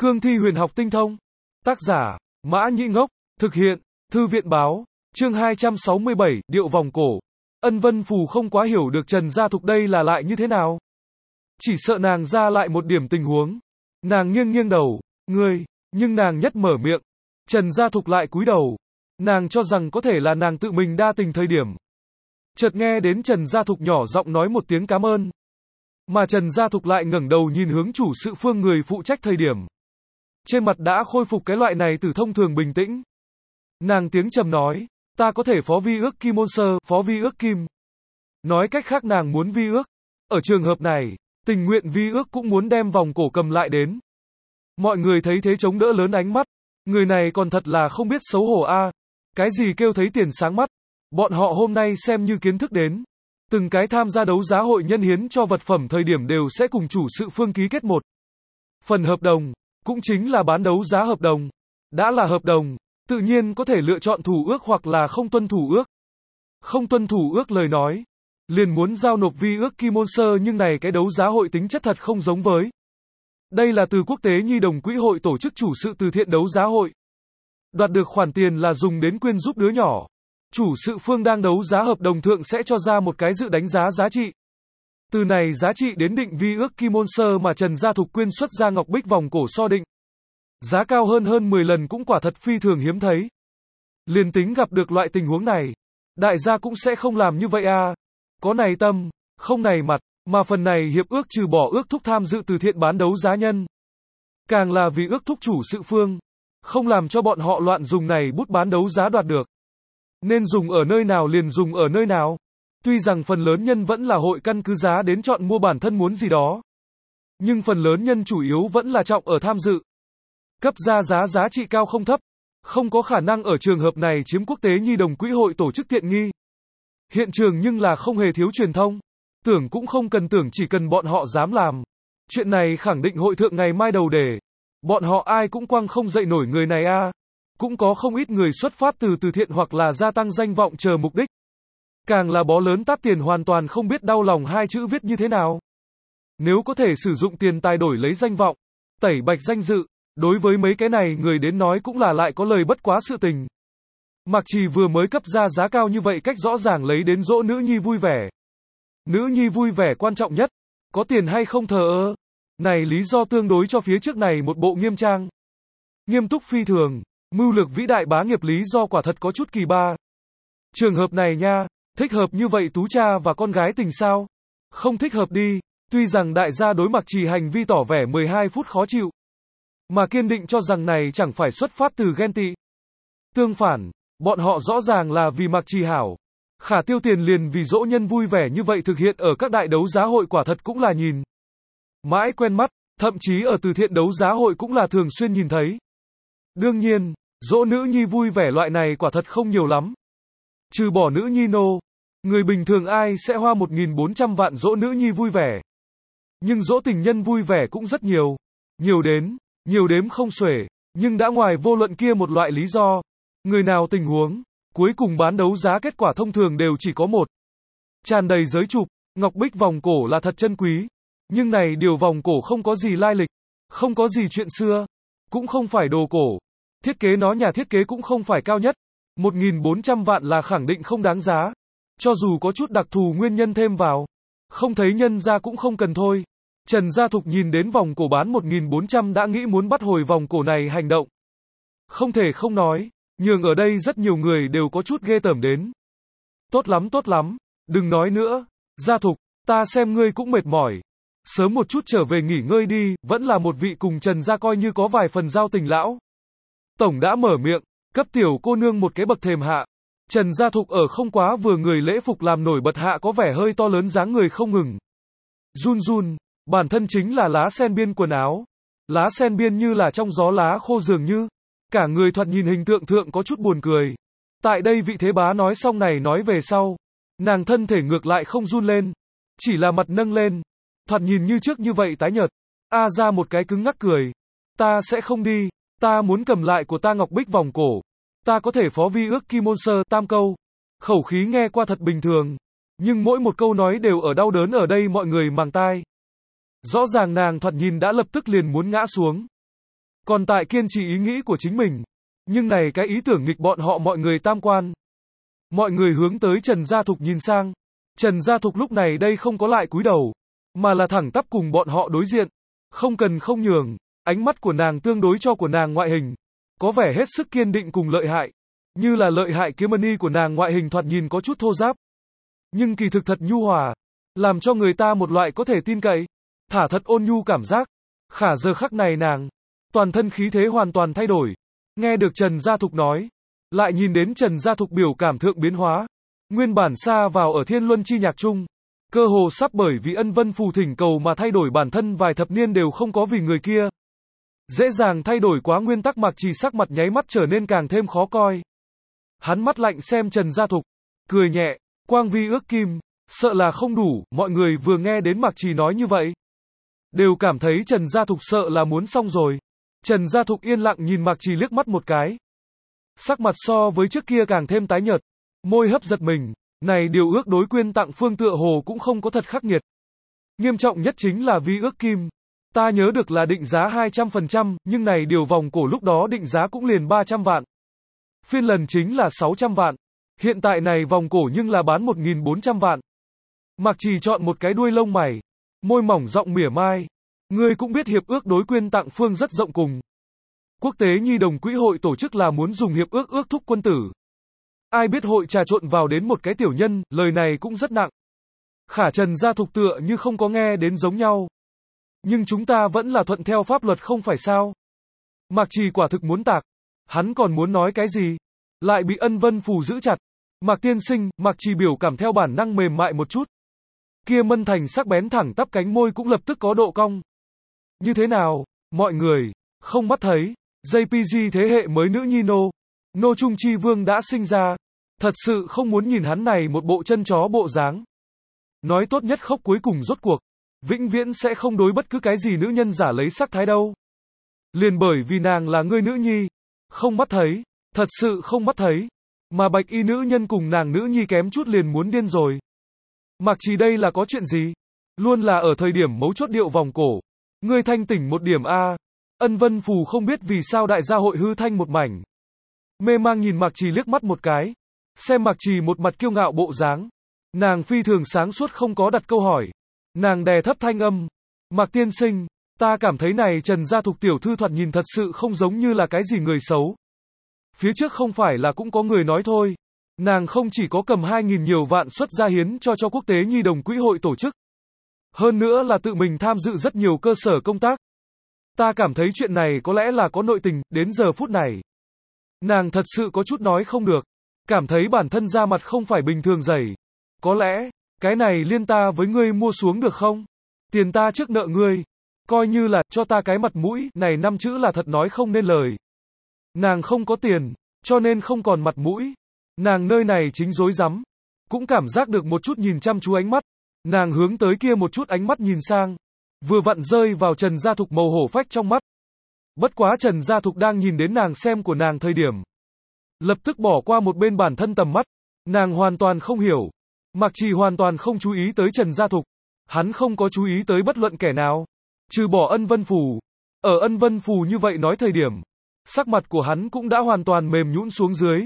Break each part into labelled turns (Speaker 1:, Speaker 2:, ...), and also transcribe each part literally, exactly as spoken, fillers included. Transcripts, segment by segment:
Speaker 1: Cương thi huyền học tinh thông. Tác giả, Mã Nhĩ Ngốc. Thực hiện, Thư viện báo. Chương hai trăm sáu mươi bảy, điệu vòng cổ. Ân Vân Phù không quá hiểu được Trần Gia Thục đây là lại như thế nào. Chỉ sợ nàng ra lại một điểm tình huống. Nàng nghiêng nghiêng đầu, ngươi, nhưng nàng nhất mở miệng. Trần Gia Thục lại cúi đầu. Nàng cho rằng có thể là nàng tự mình đa tình thời điểm. Chợt nghe đến Trần Gia Thục nhỏ giọng nói một tiếng cảm ơn. Mà Trần Gia Thục lại ngẩng đầu nhìn hướng chủ sự phương người phụ trách thời điểm. Trên mặt đã khôi phục cái loại này từ thông thường bình tĩnh. Nàng tiếng trầm nói, ta có thể phó vi ước Kim Môn Sơ, phó vi ước Kim. Nói cách khác nàng muốn vi ước. Ở trường hợp này, tình nguyện vi ước cũng muốn đem vòng cổ cầm lại đến. Mọi người thấy thế chống đỡ lớn ánh mắt. Người này còn thật là không biết xấu hổ a. Cái gì kêu thấy tiền sáng mắt. Bọn họ hôm nay xem như kiến thức đến. Từng cái tham gia đấu giá hội nhân hiến cho vật phẩm thời điểm đều sẽ cùng chủ sự phương ký kết một phần hợp đồng, cũng chính là bán đấu giá hợp đồng. Đã là hợp đồng, tự nhiên có thể lựa chọn thủ ước hoặc là không tuân thủ ước. Không tuân thủ ước lời nói, liền muốn giao nộp vi ước Kim Môn Sơ, nhưng này cái đấu giá hội tính chất thật không giống với. Đây là từ quốc tế nhi đồng quỹ hội tổ chức chủ sự từ thiện đấu giá hội. Đoạt được khoản tiền là dùng đến quyên giúp đứa nhỏ. Chủ sự phương đang đấu giá hợp đồng thượng sẽ cho ra một cái dự đánh giá giá trị. Từ này giá trị đến định vi ước Kim Môn Sơ mà Trần Gia Thục quyên xuất ra ngọc bích vòng cổ so định. Giá cao hơn hơn mười lần cũng quả thật phi thường hiếm thấy. Liền tính gặp được loại tình huống này, đại gia cũng sẽ không làm như vậy a. Có này tâm, không này mặt, mà phần này hiệp ước trừ bỏ ước thúc tham dự từ thiện bán đấu giá nhân. Càng là vì ước thúc chủ sự phương, không làm cho bọn họ loạn dùng này bút bán đấu giá đoạt được. Nên dùng ở nơi nào liền dùng ở nơi nào. Tuy rằng phần lớn nhân vẫn là hội căn cứ giá đến chọn mua bản thân muốn gì đó. Nhưng phần lớn nhân chủ yếu vẫn là trọng ở tham dự. Cấp ra giá giá trị cao không thấp. Không có khả năng ở trường hợp này chiếm quốc tế nhi đồng quỹ hội tổ chức tiện nghi. Hiện trường nhưng là không hề thiếu truyền thông. Tưởng cũng không cần tưởng, chỉ cần bọn họ dám làm. Chuyện này khẳng định hội thượng ngày mai đầu đề. Bọn họ ai cũng quăng không dậy nổi người này a. Cũng có không ít người xuất phát từ từ thiện hoặc là gia tăng danh vọng chờ mục đích. Càng là bó lớn tát tiền hoàn toàn không biết đau lòng hai chữ viết như thế nào. Nếu có thể sử dụng tiền tài đổi lấy danh vọng, tẩy bạch danh dự, đối với mấy cái này người đến nói cũng là lại có lời bất quá sự tình. Mạc Trì vừa mới cấp ra giá cao như vậy cách rõ ràng lấy đến dỗ nữ nhi vui vẻ. Nữ nhi vui vẻ quan trọng nhất, có tiền hay không thờ ơ. Này lý do tương đối cho phía trước này một bộ nghiêm trang. Nghiêm túc phi thường. Mưu lược vĩ đại bá nghiệp lý do quả thật có chút kỳ ba. Trường hợp này nha, thích hợp như vậy tú cha và con gái tình sao? Không thích hợp đi, tuy rằng đại gia đối Mạc Trì hành vi tỏ vẻ mười hai phút khó chịu. Mà kiên định cho rằng này chẳng phải xuất phát từ ghen tị. Tương phản, bọn họ rõ ràng là vì Mạc Trì hảo. Khả tiêu tiền liền vì dỗ nhân vui vẻ như vậy thực hiện ở các đại đấu giá hội quả thật cũng là nhìn mãi quen mắt, thậm chí ở từ thiện đấu giá hội cũng là thường xuyên nhìn thấy. Đương nhiên, dỗ nữ nhi vui vẻ loại này quả thật không nhiều lắm. Trừ bỏ nữ nhi nô, người bình thường ai sẽ hoa một nghìn bốn trăm vạn dỗ nữ nhi vui vẻ. Nhưng dỗ tình nhân vui vẻ cũng rất nhiều. Nhiều đến, nhiều đếm không xuể, nhưng đã ngoài vô luận kia một loại lý do. Người nào tình huống, cuối cùng bán đấu giá kết quả thông thường đều chỉ có một. Tràn đầy giới chụp, ngọc bích vòng cổ là thật chân quý. Nhưng này điều vòng cổ không có gì lai lịch, không có gì chuyện xưa, cũng không phải đồ cổ. Thiết kế nó nhà thiết kế cũng không phải cao nhất. một nghìn bốn trăm vạn là khẳng định không đáng giá. Cho dù có chút đặc thù nguyên nhân thêm vào. Không thấy nhân ra cũng không cần thôi. Trần Gia Thục nhìn đến vòng cổ bán một nghìn bốn trăm đã nghĩ muốn bắt hồi vòng cổ này hành động. Không thể không nói, nhường ở đây rất nhiều người đều có chút ghê tởm đến. Tốt lắm tốt lắm, đừng nói nữa. Gia Thục, ta xem ngươi cũng mệt mỏi. Sớm một chút trở về nghỉ ngơi đi, vẫn là một vị cùng Trần gia coi như có vài phần giao tình lão. Tổng đã mở miệng, cấp tiểu cô nương một cái bậc thềm hạ. Trần Gia Thục ở không quá vừa người lễ phục làm nổi bật hạ có vẻ hơi to lớn dáng người không ngừng. Run run, bản thân chính là lá sen biên quần áo. Lá sen biên như là trong gió lá khô dường như. Cả người thoạt nhìn hình tượng thượng có chút buồn cười. Tại đây vị thế bá nói xong này nói về sau. Nàng thân thể ngược lại không run lên. Chỉ là mặt nâng lên. Thoạt nhìn như trước như vậy tái nhợt. A ra một cái cứng ngắc cười. Ta sẽ không đi. Ta muốn cầm lại của ta ngọc bích vòng cổ. Ta có thể phó vi ước Kim Môn Sơ tam câu. Khẩu khí nghe qua thật bình thường. Nhưng mỗi một câu nói đều ở đau đớn ở đây mọi người màng tai. Rõ ràng nàng thoạt nhìn đã lập tức liền muốn ngã xuống. còn tại kiên trì ý nghĩ của chính mình. Nhưng này cái ý tưởng nghịch bọn họ mọi người tam quan. Mọi người hướng tới Trần Gia Thục nhìn sang. Trần Gia Thục lúc này đây không có lại cúi đầu, mà là thẳng tắp cùng bọn họ đối diện. Không cần không nhường, ánh mắt của nàng tương đối cho của nàng ngoại hình. Có vẻ hết sức kiên định cùng lợi hại. Như là lợi hại kiếm mani của nàng ngoại hình thoạt nhìn có chút thô ráp. Nhưng kỳ thực thật nhu hòa. Làm cho người ta một loại có thể tin cậy. Thả thật ôn nhu cảm giác. Khả giờ khắc này nàng. Toàn thân khí thế hoàn toàn thay đổi. Nghe được Trần Gia Thục nói. Lại nhìn đến Trần Gia Thục biểu cảm thượng biến hóa. Nguyên bản xa vào ở thiên luân chi nhạc chung. Cơ hồ sắp bởi vì ân vân phù thỉnh cầu mà thay đổi bản thân vài thập niên đều không có vì người kia. Dễ dàng thay đổi quá nguyên tắc Mạc Trì sắc mặt nháy mắt trở nên càng thêm khó coi. Hắn mắt lạnh xem Trần Gia Thục. Cười nhẹ. Quang vi ước kim. Sợ là không đủ. Mọi người vừa nghe đến Mạc Trì nói như vậy. Đều cảm thấy Trần Gia Thục sợ là muốn xong rồi. Trần Gia Thục yên lặng nhìn Mạc Trì liếc mắt một cái. Sắc mặt so với trước kia càng thêm tái nhợt. Môi hấp giật mình. Này điều ước đối quyên tặng phương tựa hồ cũng không có thật khắc nghiệt. Nghiêm trọng nhất chính là vi ước kim. Ta nhớ được là định giá hai trăm phần trăm, nhưng này điều vòng cổ lúc đó định giá cũng liền ba trăm vạn. Phiên lần chính là sáu trăm vạn. Hiện tại này vòng cổ nhưng là bán một nghìn bốn trăm vạn. Mạc Trì chọn một cái đuôi lông mày. Môi mỏng giọng mỉa mai. Ngươi cũng biết hiệp ước đối quyên tặng phương rất rộng cùng. Quốc tế Nhi đồng Quỹ hội tổ chức là muốn dùng hiệp ước ước thúc quân tử. Ai biết hội trà trộn vào đến một cái tiểu nhân, lời này cũng rất nặng. Khả Trần Gia Thục tựa như không có nghe đến giống nhau. Nhưng chúng ta vẫn là thuận theo pháp luật không phải sao? Mạc Trì quả thực muốn tạc. Hắn còn muốn nói cái gì? Lại bị ân vân phù giữ chặt. Mạc tiên sinh, Mạc Trì biểu cảm theo bản năng mềm mại một chút. Kia Mân Thành sắc bén thẳng tắp cánh môi cũng lập tức có độ cong. Như thế nào? Mọi người, không mắt thấy. gi pê giê thế hệ mới nữ nhi nô. Nô Trung Chi Vương đã sinh ra. Thật sự không muốn nhìn hắn này một bộ chân chó bộ dáng. Nói tốt nhất khóc cuối cùng rốt cuộc. Vĩnh viễn sẽ không đối bất cứ cái gì nữ nhân giả lấy sắc thái đâu. Liền bởi vì nàng là ngươi nữ nhi. Không mắt thấy. Thật sự không mắt thấy. Mà bạch y nữ nhân cùng nàng nữ nhi kém chút liền muốn điên rồi. Mạc Trì đây là có chuyện gì? Luôn là ở thời điểm mấu chốt điệu vòng cổ. Ngươi thanh tỉnh một điểm a. Ân vân phù không biết vì sao đại gia hội hư thanh một mảnh. Mê mang nhìn Mạc Trì liếc mắt một cái. Xem Mạc Trì một mặt kiêu ngạo bộ dáng. Nàng phi thường sáng suốt không có đặt câu hỏi. Nàng đè thấp thanh âm. Mạc tiên sinh, ta cảm thấy này Trần Gia Thục tiểu thư thoạt nhìn thật sự không giống như là cái gì người xấu. Phía trước không phải là cũng có người nói thôi. Nàng không chỉ có cầm hai nghìn nhiều vạn xuất gia hiến cho cho quốc tế Nhi đồng Quỹ hội tổ chức. Hơn nữa là tự mình tham dự rất nhiều cơ sở công tác. Ta cảm thấy chuyện này có lẽ là có nội tình, đến giờ phút này. Nàng thật sự có chút nói không được. Cảm thấy bản thân da mặt không phải bình thường dày. Có lẽ, cái này liên ta với ngươi mua xuống được không? Tiền ta trước nợ ngươi. Coi như là, cho ta cái mặt mũi, này năm chữ là thật nói không nên lời. Nàng không có tiền, cho nên không còn mặt mũi. Nàng nơi này chính rối rắm. Cũng cảm giác được một chút nhìn chăm chú ánh mắt. Nàng hướng tới kia một chút ánh mắt nhìn sang. Vừa vặn rơi vào Trần Gia Thục màu hổ phách trong mắt. Bất quá Trần Gia Thục đang nhìn đến nàng xem của nàng thời điểm. Lập tức bỏ qua một bên bản thân tầm mắt. Nàng hoàn toàn không hiểu. Mạc Trì hoàn toàn không chú ý tới Trần Gia Thục. Hắn không có chú ý tới bất luận kẻ nào. Trừ bỏ ân vân phù. Ở ân vân phù như vậy nói thời điểm. Sắc mặt của hắn cũng đã hoàn toàn mềm nhũn xuống dưới.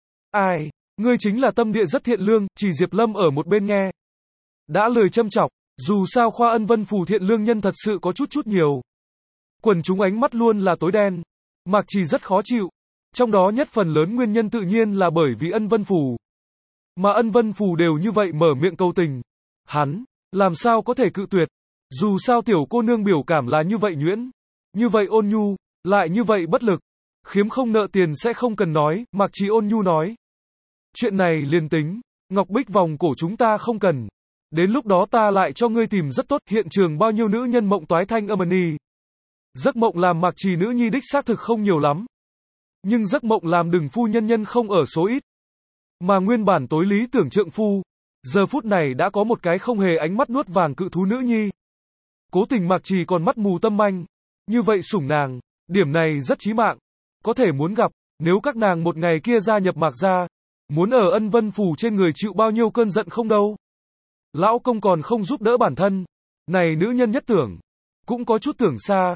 Speaker 1: Ai? Ngươi chính là tâm địa rất thiện lương, chỉ Diệp Lâm ở một bên nghe. Đã lời châm chọc. Dù sao khoa ân vân phù thiện lương nhân thật sự có chút chút nhiều. Quần chúng ánh mắt luôn là tối đen. Mạc Trì rất khó chịu. Trong đó nhất phần lớn nguyên nhân tự nhiên là bởi vì ân vân phù. Mà ân vân phù đều như vậy mở miệng cầu tình. Hắn, làm sao có thể cự tuyệt. Dù sao tiểu cô nương biểu cảm là như vậy nhuyễn. Như vậy ôn nhu, lại như vậy bất lực. Khiếm không nợ tiền sẽ không cần nói, Mạc Trì ôn nhu nói. Chuyện này liền tính, ngọc bích vòng cổ chúng ta không cần. Đến lúc đó ta lại cho ngươi tìm rất tốt, hiện trường bao nhiêu nữ nhân mộng toái thanh âm ni. Giấc mộng làm Mạc Trì nữ nhi đích xác thực không nhiều lắm. Nhưng giấc mộng làm đừng phu nhân nhân không ở số ít. Mà nguyên bản tối lý tưởng trượng phu, giờ phút này đã có một cái không hề ánh mắt nuốt vàng cự thú nữ nhi. Cố tình Mạc Trì còn mắt mù tâm manh. Như vậy sủng nàng, điểm này rất chí mạng. Có thể muốn gặp, nếu các nàng một ngày kia gia nhập Mạc gia, muốn ở ân vân phù trên người chịu bao nhiêu cơn giận không đâu. Lão công còn không giúp đỡ bản thân. Này nữ nhân nhất tưởng, cũng có chút tưởng xa.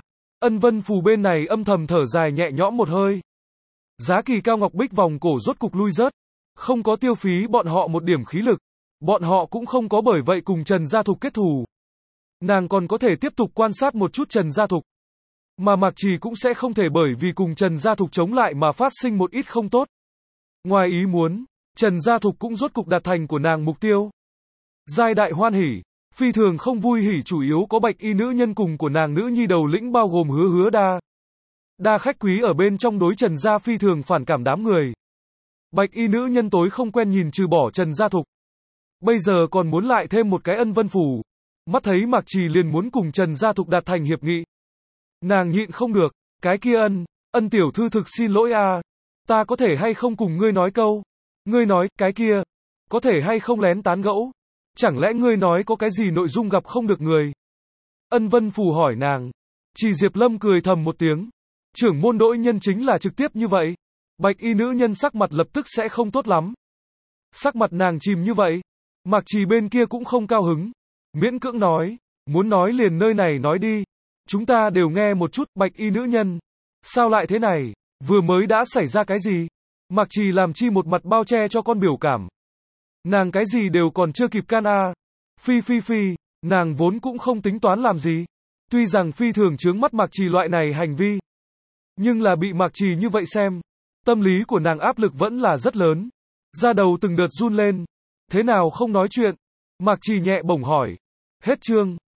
Speaker 1: Ân Vân Phù bên này âm thầm thở dài nhẹ nhõm một hơi. Giá Kỳ Cao Ngọc Bích vòng cổ rốt cục lui rớt. Không có tiêu phí bọn họ một điểm khí lực. Bọn họ cũng không có bởi vậy cùng Trần Gia Thục kết thù. Nàng còn có thể tiếp tục quan sát một chút Trần Gia Thục. Mà Mạc Trì cũng sẽ không thể bởi vì cùng Trần Gia Thục chống lại mà phát sinh một ít không tốt. Ngoài ý muốn, Trần Gia Thục cũng rốt cục đạt thành của nàng mục tiêu. Giai đại hoan hỉ, phi thường không vui hỉ chủ yếu có bạch y nữ nhân cùng của nàng nữ nhi đầu lĩnh bao gồm hứa hứa đa. Đa khách quý ở bên trong đối Trần Gia phi thường phản cảm đám người. Bạch y nữ nhân tối không quen nhìn trừ bỏ Trần Gia Thục. Bây giờ còn muốn lại thêm một cái Ân Vân Phù. Mắt thấy Mạc Trì liền muốn cùng Trần Gia Thục đạt thành hiệp nghị. Nàng nhịn không được, cái kia ân, ân tiểu thư thực xin lỗi a, ta có thể hay không cùng ngươi nói câu. Ngươi nói, cái kia, có thể hay không lén tán gẫu. Chẳng lẽ ngươi nói có cái gì nội dung gặp không được người? Ân Vân Phù hỏi nàng. Chỉ Diệp Lâm cười thầm một tiếng. Trưởng môn Đỗ Nhân chính là trực tiếp như vậy. Bạch y nữ nhân sắc mặt lập tức sẽ không tốt lắm. Sắc mặt nàng chìm như vậy. Mạc Trì bên kia cũng không cao hứng. Miễn cưỡng nói. Muốn nói liền nơi này nói đi. Chúng ta đều nghe một chút, bạch y nữ nhân. Sao lại thế này? Vừa mới đã xảy ra cái gì? Mạc Trì làm chi một mặt bao che cho con biểu cảm. Nàng cái gì đều còn chưa kịp can a. Phi phi phi, nàng vốn cũng không tính toán làm gì. Tuy rằng phi thường chướng mắt Mạc Trì loại này hành vi. Nhưng là bị Mạc Trì như vậy xem. Tâm lý của nàng áp lực vẫn là rất lớn. Da đầu từng đợt run lên. Thế nào không nói chuyện? Mạc Trì nhẹ bổng hỏi. Hết chương.